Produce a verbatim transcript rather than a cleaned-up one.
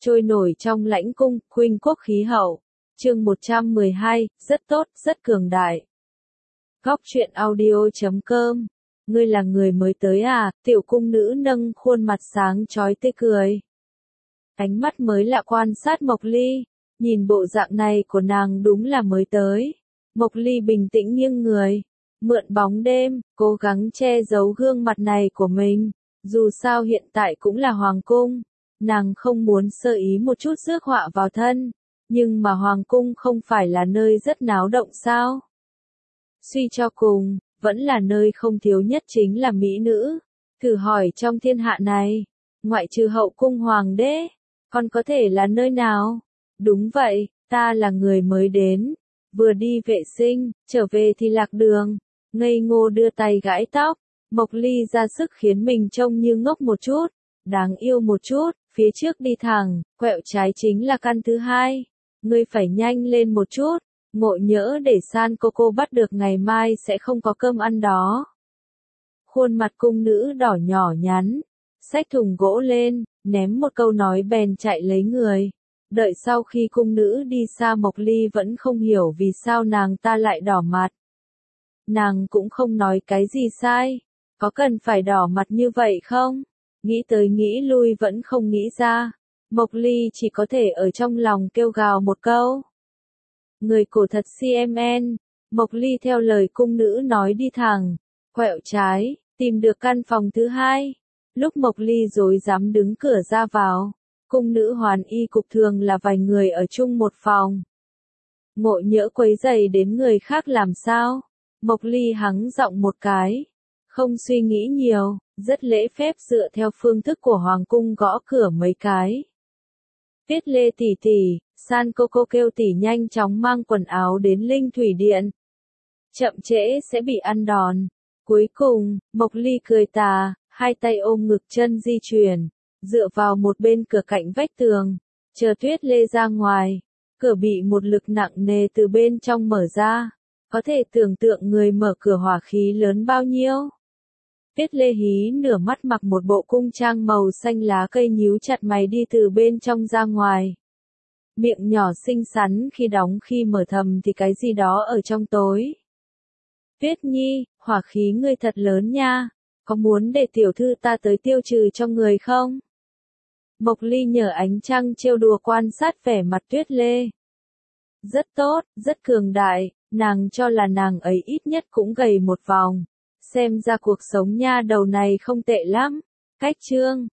trôi nổi trong lãnh cung, khuynh quốc khí hậu. Chương một trăm mười hai, rất tốt, rất cường đại. Góc truyện audio chấm com. Ngươi là người mới tới à? Tiểu cung nữ nâng khuôn mặt sáng chói tươi cười. Ánh mắt mới lạ quan sát Mộc Ly, nhìn bộ dạng này của nàng đúng là mới tới. Mộc Ly bình tĩnh nghiêng người, mượn bóng đêm, cố gắng che giấu gương mặt này của mình. Dù sao hiện tại cũng là hoàng cung, nàng không muốn sơ ý một chút rước họa vào thân, nhưng mà hoàng cung không phải là nơi rất náo động sao? Suy cho cùng, vẫn là nơi không thiếu nhất chính là mỹ nữ. Thử hỏi trong thiên hạ này, ngoại trừ hậu cung hoàng đế, còn có thể là nơi nào? Đúng vậy, ta là người mới đến, vừa đi vệ sinh, trở về thì lạc đường, ngây ngô đưa tay gãi tóc. Mộc Ly ra sức khiến mình trông như ngốc một chút, đáng yêu một chút, phía trước đi thẳng, quẹo trái chính là căn thứ hai. Ngươi phải nhanh lên một chút, ngộ nhỡ để San Coco bắt được ngày mai sẽ không có cơm ăn đó. Khuôn mặt cung nữ đỏ nhỏ nhắn, xách thùng gỗ lên, ném một câu nói bèn chạy lấy người. Đợi sau khi cung nữ đi xa Mộc Ly vẫn không hiểu vì sao nàng ta lại đỏ mặt. Nàng cũng không nói cái gì sai. Có cần phải đỏ mặt như vậy không? Nghĩ tới nghĩ lui vẫn không nghĩ ra. Mộc Ly chỉ có thể ở trong lòng kêu gào một câu. Người cổ thật xê em en. Mộc Ly theo lời cung nữ nói đi thẳng, quẹo trái, tìm được căn phòng thứ hai. Lúc Mộc Ly rối rắm đứng cửa ra vào, cung nữ hoàn y cục thường là vài người ở chung một phòng. Ngộ nhỡ quấy rầy đến người khác làm sao? Mộc Ly hắng giọng một cái. Không suy nghĩ nhiều, rất lễ phép dựa theo phương thức của hoàng cung gõ cửa mấy cái. Tiết Lê tỷ tỷ, San Coco kêu tỷ nhanh chóng mang quần áo đến Linh Thủy Điện. Chậm trễ sẽ bị ăn đòn. Cuối cùng, Mộc Ly cười tà, hai tay ôm ngực chân di chuyển, dựa vào một bên cửa cạnh vách tường, chờ Tuyết Lê ra ngoài. Cửa bị một lực nặng nề từ bên trong mở ra. Có thể tưởng tượng người mở cửa hỏa khí lớn bao nhiêu. Tiết Lê hí nửa mắt mặc một bộ cung trang màu xanh lá cây nhíu chặt mày đi từ bên trong ra ngoài. Miệng nhỏ xinh xắn khi đóng khi mở thầm thì cái gì đó ở trong tối. Tuyết Nhi, hỏa khí ngươi thật lớn nha, có muốn để tiểu thư ta tới tiêu trừ cho người không? Mộc Ly nhờ ánh trăng trêu đùa quan sát vẻ mặt Tuyết Lê. Rất tốt, rất cường đại, nàng cho là nàng ấy ít nhất cũng gầy một vòng. Xem ra cuộc sống nha đầu này không tệ lắm. Cách chương